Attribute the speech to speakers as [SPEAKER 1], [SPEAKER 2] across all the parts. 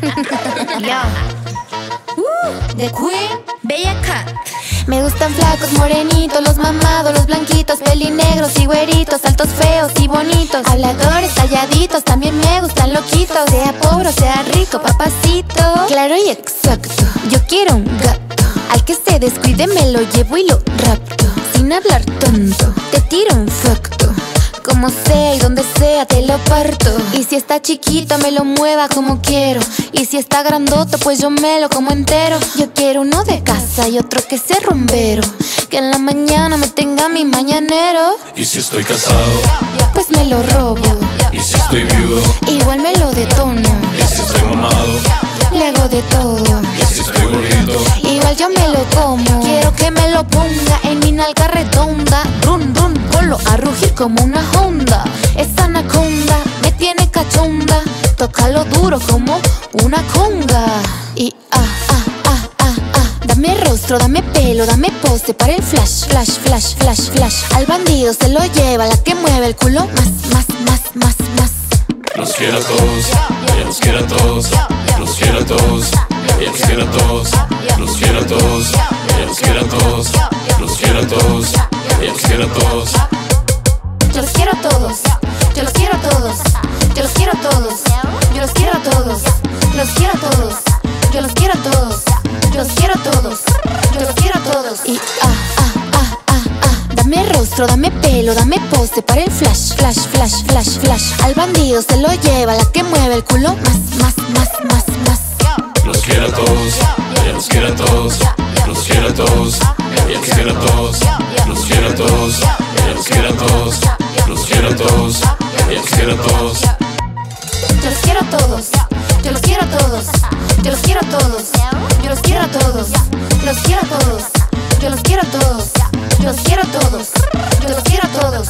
[SPEAKER 1] Yo. The Queen, Bella Cat.
[SPEAKER 2] Me gustan flacos, morenitos, los mamados, los blanquitos, pelinegros y güeritos, altos, feos y bonitos, habladores, calladitos, también me gustan loquitos, sea pobre o sea rico, papacito. Claro y exacto, yo quiero un gato, al que se descuide me lo llevo y lo rapto, sin hablar tonto, te tiro un facto. Como sea y donde sea te lo parto. Y si está chiquito me lo mueva como quiero. Y si está grandoto pues yo me lo como entero. Yo quiero uno de casa y otro que sea rumbero, que en la mañana me tenga mi mañanero.
[SPEAKER 3] Y si estoy casado,
[SPEAKER 2] pues me lo robo.
[SPEAKER 3] y si estoy viudo,
[SPEAKER 2] Igual me lo detono.
[SPEAKER 3] y si estoy mamado,
[SPEAKER 2] Le hago de todo.
[SPEAKER 3] y si estoy gordito,
[SPEAKER 2] Igual yo me lo como. Quiero que me lo ponga en mi nalga redonda. Run, run, ponlo a rugir como una Honda. Esa anaconda me tiene cachonda. Tócalo duro como una conga. Y dame rostro, dame pelo, dame pose para el flash, flash, flash, flash, flash. Al bandido se lo lleva la que mueve el culo más, más, más, más, más.
[SPEAKER 3] los quiero a todos, ella los quiere a todos, los quiero a todos, ella los quiere a todos, los quiero a todos, ella los quiere a todos, los quiero a todos, ella los quiere a todos.
[SPEAKER 2] Yo los quiero a todos, yo los quiero a todos, yo los quiero a todos, yo los quiero a todos, los quiero a todos, yo los quiero a todos, yo los quiero a todos, yo los quiero a todos. Y dame rostro, dame pelo, dame pose para el flash, flash, flash, flash, flash. Al bandido se lo lleva la que mueve el culo más, más, más, más, más.
[SPEAKER 3] Los quiero a todos, ella los quiere a todos, los quiero a todos, ella los quiere a todos, los quiero a todos, ella los quiere a todos, los quiero a todos, ella los quiere a todos.
[SPEAKER 2] Yo los quiero a todos, yo los quiero a todos, yo los quiero a todos, yo los quiero a todos, los quiero a todos, yo los quiero a todos, yo los quiero a todos, yo los quiero a todos.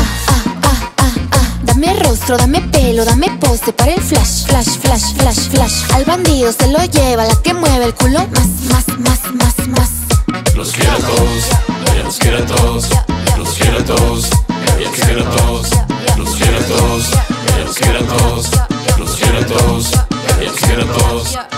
[SPEAKER 2] Dame rostro, dame pelo, dame pose para el flash, flash, flash, flash, flash. Al bandido se lo lleva la que mueve el culo más, más, más, más, más.
[SPEAKER 3] Los quiero a todos, ella los quiere a todos, los quiero a todos, ella los quiere a todos, los quiero a todos, ella los quiere a todos, los quiero a todos, ella los quiere a todos.